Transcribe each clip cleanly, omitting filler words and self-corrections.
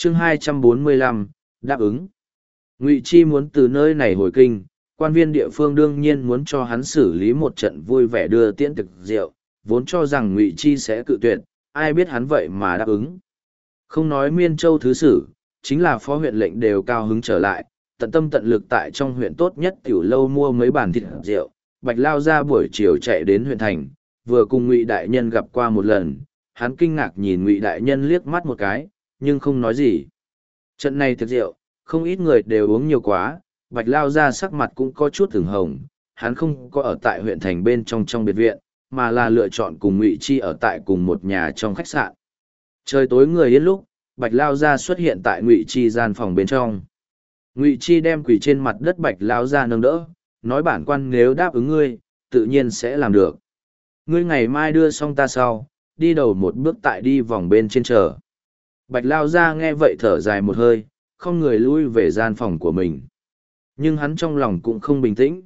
chương 245, đáp ứng. Ngụy Chi muốn từ nơi này hồi kinh, quan viên địa phương đương nhiên muốn cho hắn xử lý một trận vui vẻ đưa tiễn thực rượu, vốn cho rằng Ngụy Chi sẽ cự tuyệt, ai biết hắn vậy mà đáp ứng. Không nói Miên Châu thứ sử, chính là phó huyện lệnh đều cao hứng trở lại, tận tâm tận lực tại trong huyện tốt nhất tiểu lâu mua mấy bàn thịt rượu. Bạch Lao ra buổi chiều chạy đến huyện thành, vừa cùng Ngụy đại nhân gặp qua một lần, hắn kinh ngạc nhìn Ngụy đại nhân liếc mắt một cái, nhưng không nói gì. Trận này tiệc rượu, không ít người đều uống nhiều quá, Bạch Lao ra sắc mặt cũng có chút ửng hồng, hắn không có ở tại huyện thành bên trong biệt viện, mà là lựa chọn cùng Ngụy Chi ở tại cùng một nhà trong khách sạn. Trời tối người yên lúc, Bạch Lao ra xuất hiện tại Ngụy Chi gian phòng bên trong. Ngụy Chi đem quỳ trên mặt đất Bạch Lao ra nâng đỡ, nói bản quan nếu đáp ứng ngươi, tự nhiên sẽ làm được. Ngươi ngày mai đưa xong ta sau, đi đầu một bước tại đi vòng bên trên chờ. Bạch Lao ra nghe vậy thở dài một hơi, không người lui về gian phòng của mình. Nhưng hắn trong lòng cũng không bình tĩnh.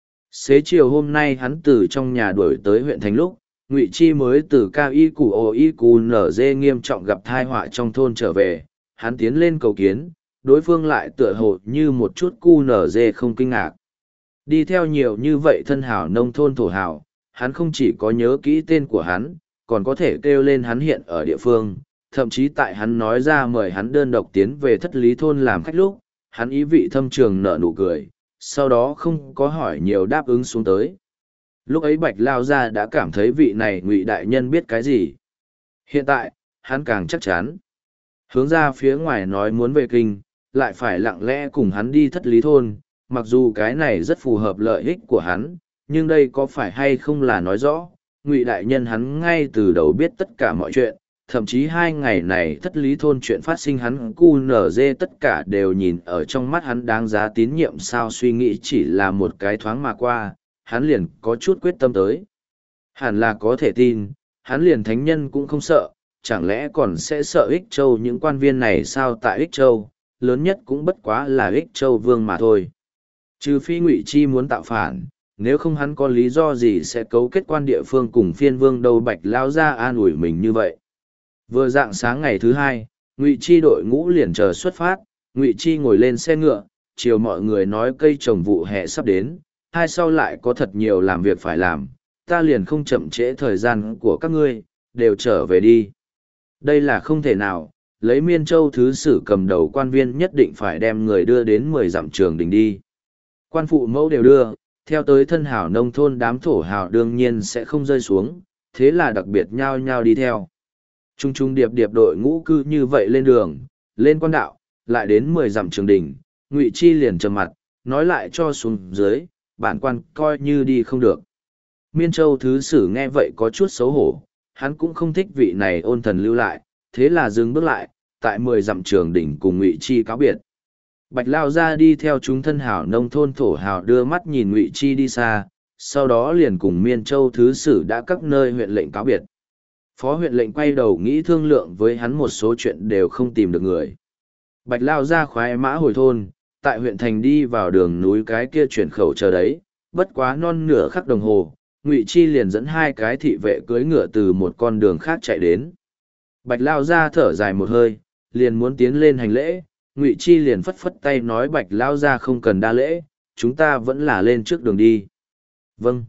Xế chiều hôm nay hắn từ trong nhà đuổi tới huyện thành lúc, Ngụy Chi mới từ cao y củ ồ y cù nở dê nghiêm trọng gặp thai họa trong thôn trở về, hắn tiến lên cầu kiến, đối phương lại tựa hồ như một chút cu nở dê không kinh ngạc. Đi theo nhiều như vậy thân hảo nông thôn thổ hảo, hắn không chỉ có nhớ kỹ tên của hắn, còn có thể kêu lên hắn hiện ở địa phương, thậm chí tại hắn nói ra mời hắn đơn độc tiến về thất lý thôn làm khách lúc, hắn ý vị thâm trường nở nụ cười, sau đó không có hỏi nhiều đáp ứng xuống tới. Lúc ấy Bạch Lao Gia đã cảm thấy vị này Ngụy đại nhân biết cái gì. Hiện tại, hắn càng chắc chắn. Hướng ra phía ngoài nói muốn về kinh, lại phải lặng lẽ cùng hắn đi thất lý thôn, mặc dù cái này rất phù hợp lợi ích của hắn, nhưng đây có phải hay không là nói rõ, Ngụy đại nhân hắn ngay từ đầu biết tất cả mọi chuyện, thậm chí 2 ngày này thất lý thôn chuyện phát sinh hắn cu nở dê tất cả đều nhìn ở trong mắt hắn đáng giá tín nhiệm sao suy nghĩ chỉ là một cái thoáng mà qua, hắn liền có chút quyết tâm tới. Hẳn là có thể tin, hắn liền thánh nhân cũng không sợ, chẳng lẽ còn sẽ sợ Ích Châu những quan viên này sao tại Ích Châu, lớn nhất cũng bất quá là Ích Châu vương mà thôi. Trừ phi Ngụy Chi muốn tạo phản, nếu không hắn có lý do gì sẽ cấu kết quan địa phương cùng phiên vương đâu Bạch Lao ra an ủi mình như vậy. Vừa dạng sáng ngày thứ 2, Ngụy Chi đội ngũ liền chờ xuất phát, Ngụy Chi ngồi lên xe ngựa, chiều mọi người nói cây trồng vụ hè sắp đến, hai sau lại có thật nhiều làm việc phải làm, ta liền không chậm trễ thời gian của các ngươi, đều trở về đi. Đây là không thể nào, lấy Miên Châu thứ sử cầm đầu quan viên nhất định phải đem người đưa đến 10 dặm trường đình đi. Quan phụ mẫu đều đưa, theo tới thân hảo nông thôn đám thổ hảo đương nhiên sẽ không rơi xuống, thế là đặc biệt nhao nhao đi theo. Trung trung điệp điệp đội ngũ cư như vậy lên đường, lên quan đạo, lại đến 10 dặm trường đình, Ngụy Chi liền trầm mặt, nói lại cho xuống dưới, bản quan coi như đi không được. Miên Châu thứ sử nghe vậy có chút xấu hổ, hắn cũng không thích vị này ôn thần lưu lại, thế là dừng bước lại, tại 10 dặm trường đỉnh cùng Ngụy Chi cáo biệt. Bạch Lao ra đi theo chúng thân hảo nông thôn thổ hảo đưa mắt nhìn Ngụy Chi đi xa, sau đó liền cùng Miên Châu thứ sử đã các nơi huyện lệnh cáo biệt. Phó huyện lệnh quay đầu nghĩ thương lượng với hắn một số chuyện đều không tìm được người. Bạch Lao ra khoái mã hồi thôn, tại huyện thành đi vào đường núi cái kia chuyển khẩu chờ đấy, bất quá non nửa khắc đồng hồ, Ngụy Chi liền dẫn 2 cái thị vệ cưỡi ngựa từ một con đường khác chạy đến. Bạch Lao ra thở dài một hơi, liền muốn tiến lên hành lễ, Ngụy Chi liền phất phất tay nói Bạch Lao ra không cần đa lễ, chúng ta vẫn là lên trước đường đi. Vâng.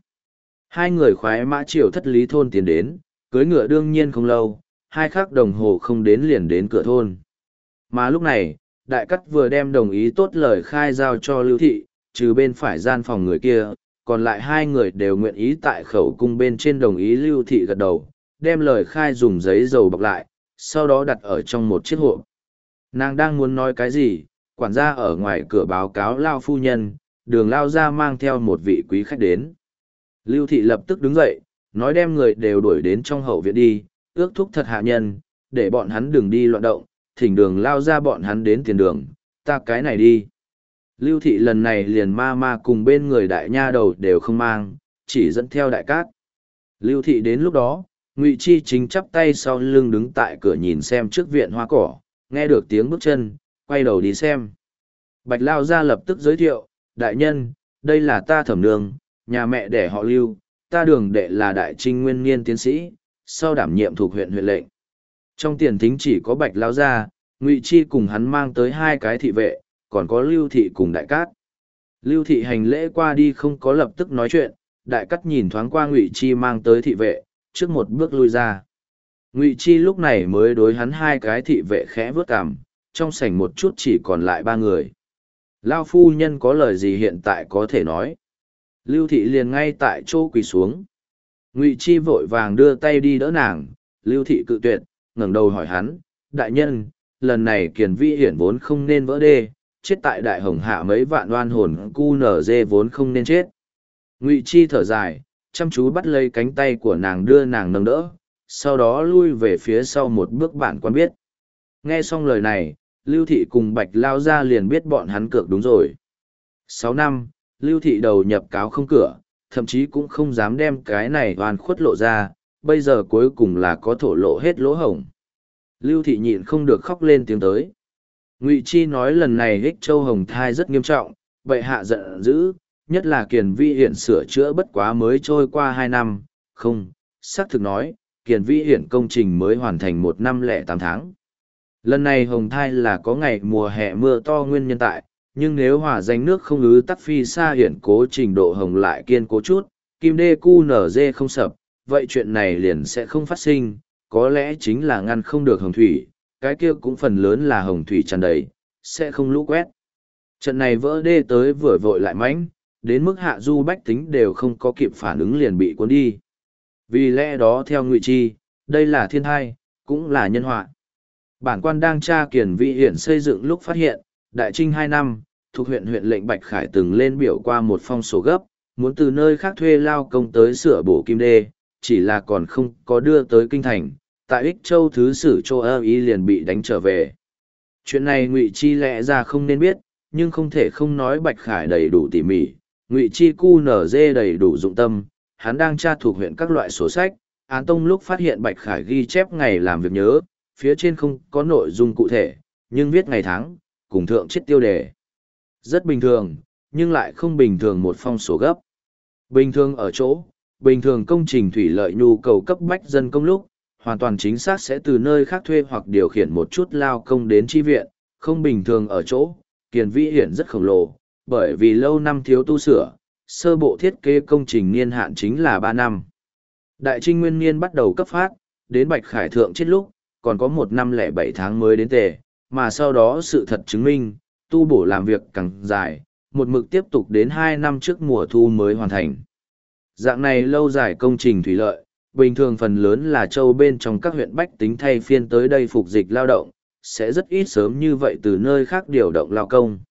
2 người khoái mã triều thất lý thôn tiến đến, cưỡi ngựa đương nhiên không lâu, 2 khắc đồng hồ không đến liền đến cửa thôn. Mà lúc này, Đại Cắt vừa đem đồng ý tốt lời khai giao cho Lưu Thị, trừ bên phải gian phòng người kia, còn lại 2 người đều nguyện ý tại khẩu cung bên trên đồng ý. Lưu Thị gật đầu, đem lời khai dùng giấy dầu bọc lại, sau đó đặt ở trong một chiếc hộp. Nàng đang muốn nói cái gì, quản gia ở ngoài cửa báo cáo Lao phu nhân, Đường Lao ra mang theo một vị quý khách đến. Lưu Thị lập tức đứng dậy, nói đem người đều đuổi đến trong hậu viện đi, ước thúc thật hạ nhân, để bọn hắn đừng đi loạn động, thỉnh Đường Lao ra bọn hắn đến tiền đường, ta cái này đi. Lưu Thị lần này liền ma cùng bên người đại nha đầu đều không mang, chỉ dẫn theo Đại Cát. Lưu Thị đến lúc đó, Ngụy Chi chính chắp tay sau lưng đứng tại cửa nhìn xem trước viện hoa cỏ, nghe được tiếng bước chân, quay đầu đi xem. Bạch Lao ra lập tức giới thiệu, đại nhân, đây là ta Thẩm nương, nhà mẹ đẻ họ Lưu, ta Đường đệ là đại trinh nguyên niên tiến sĩ, sau đảm nhiệm thuộc huyện huyện lệnh. Trong tiền thính chỉ có Bạch Lao ra, Ngụy Chi cùng hắn mang tới 2 cái thị vệ, còn có Lưu Thị cùng Đại Cát. Lưu Thị hành lễ qua đi không có lập tức nói chuyện, Đại Cát nhìn thoáng qua Ngụy Chi mang tới thị vệ, trước một bước lui ra. Ngụy Chi lúc này mới đối hắn 2 cái thị vệ khẽ vớt cằm, trong sảnh một chút chỉ còn lại 3 người. Lao phu nhân có lời gì hiện tại có thể nói. Lưu Thị liền ngay tại chỗ quỳ xuống. Ngụy Chi vội vàng đưa tay đi đỡ nàng, Lưu Thị cự tuyệt, ngẩng đầu hỏi hắn, đại nhân, lần này Kiền Vi Hiển vốn không nên vỡ đê, chết tại Đại Hồng Hạ mấy vạn oan hồn cu nở dê vốn không nên chết. Ngụy Chi thở dài, chăm chú bắt lấy cánh tay của nàng đưa nàng nâng đỡ, sau đó lui về phía sau một bước bản quan biết. Nghe xong lời này, Lưu Thị cùng Bạch Lao ra liền biết bọn hắn cược đúng rồi. 6 năm, Lưu Thị đầu nhập cáo không cửa, thậm chí cũng không dám đem cái này oan khuất lộ ra, bây giờ cuối cùng là có thổ lộ hết lỗ hổng. Lưu Thị nhịn không được khóc lên tiếng tới. Ngụy Chi nói lần này Ích Châu Hồng thai rất nghiêm trọng, bệ hạ giận dữ, nhất là Kiền Vi Hiển sửa chữa bất quá mới trôi qua 2 năm, không, xác thực nói, Kiền Vi Hiển công trình mới hoàn thành 1 năm lẻ 8 tháng. Lần này Hồng thai là có ngày mùa hè mưa to nguyên nhân tại, nhưng nếu hỏa danh nước không ứ tắc phi xa hiển cố trình độ hồng lại kiên cố chút, kim đê cu nở dê không sập, vậy chuyện này liền sẽ không phát sinh, có lẽ chính là ngăn không được hồng thủy, cái kia cũng phần lớn là hồng thủy tràn đầy, sẽ không lũ quét. Trận này vỡ đê tới vừa vội lại mãnh, đến mức hạ du bách tính đều không có kịp phản ứng liền bị cuốn đi. Vì lẽ đó theo Ngụy Chi, đây là thiên thai, cũng là nhân họa. Bản quan đang tra Kiền Vi Hiển xây dựng lúc phát hiện, đại trinh 2 năm, thuộc huyện huyện lệnh Bạch Khải từng lên biểu qua một phong sổ gấp, muốn từ nơi khác thuê lao công tới sửa bổ kim đê, chỉ là còn không có đưa tới kinh thành, tại Ích Châu thứ sử Châu Ơ Y liền bị đánh trở về. Chuyện này Ngụy Chi lẽ ra không nên biết, nhưng không thể không nói Bạch Khải đầy đủ tỉ mỉ, Ngụy Chi cu nở dê đầy đủ dụng tâm, hắn đang tra thuộc huyện các loại sổ sách, án tông lúc phát hiện Bạch Khải ghi chép ngày làm việc nhớ, phía trên không có nội dung cụ thể, nhưng viết ngày tháng, cùng thượng chết tiêu đề. Rất bình thường, nhưng lại không bình thường một phong sổ gấp. Bình thường ở chỗ, bình thường công trình thủy lợi nhu cầu cấp bách dân công lúc, hoàn toàn chính xác sẽ từ nơi khác thuê hoặc điều khiển một chút lao công đến chi viện, không bình thường ở chỗ, Kiền Vi Hiển rất khổng lồ, bởi vì lâu năm thiếu tu sửa, sơ bộ thiết kế công trình niên hạn chính là 3 năm. Đại trinh nguyên niên bắt đầu cấp phát, đến Bạch Khải thượng chết lúc, còn có 1 năm lẻ 7 tháng mới đến tề, mà sau đó sự thật chứng minh, tu bổ làm việc càng dài, một mực tiếp tục đến 2 năm trước mùa thu mới hoàn thành. Dạng này lâu dài công trình thủy lợi, bình thường phần lớn là châu bên trong các huyện bách tính thay phiên tới đây phục dịch lao động, sẽ rất ít sớm như vậy từ nơi khác điều động lao công.